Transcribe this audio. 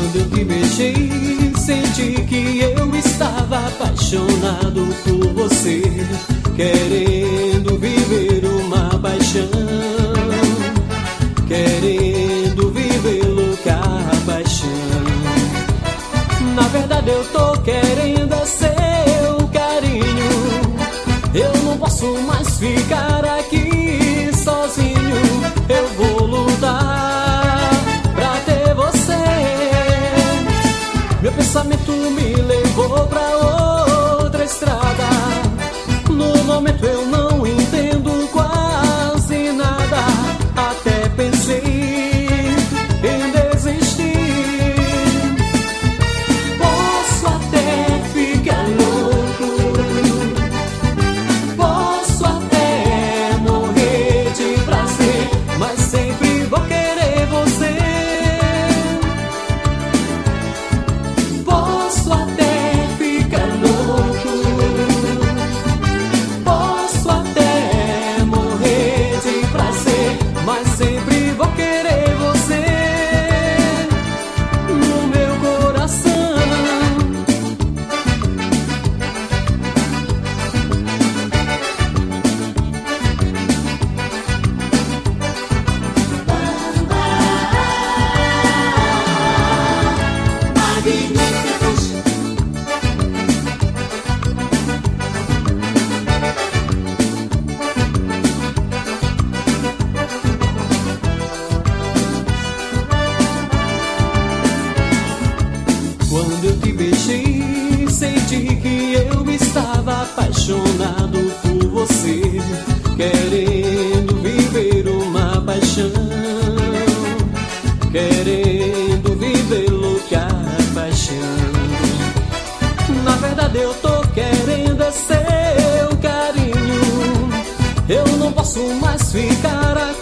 Quando eu te beijei, senti que eu estava apaixonado por você, querendo viver uma paixão, querendo viver louca paixão. Na verdade eu tô querendo é seu carinho. Eu não posso mais ficar aqui sozinho. Eu vou lutar pra ter você. Meu pensamento me levou pra outra estrada. No momento eu não entendo quase nada. Até pensei em desistir. Posso até ficar louco, posso até morrer de prazer, mas sempre vou querer você. Posso até ficar louco, posso até morrer de prazer, mas sempre vou querer você no meu coração. Quando eu te beijei, senti que eu estava apaixonado por você, querendo viver uma paixão, querendo viver louca paixão. Na verdade eu tô querendo é seu carinho. Eu não posso mais ficar aqui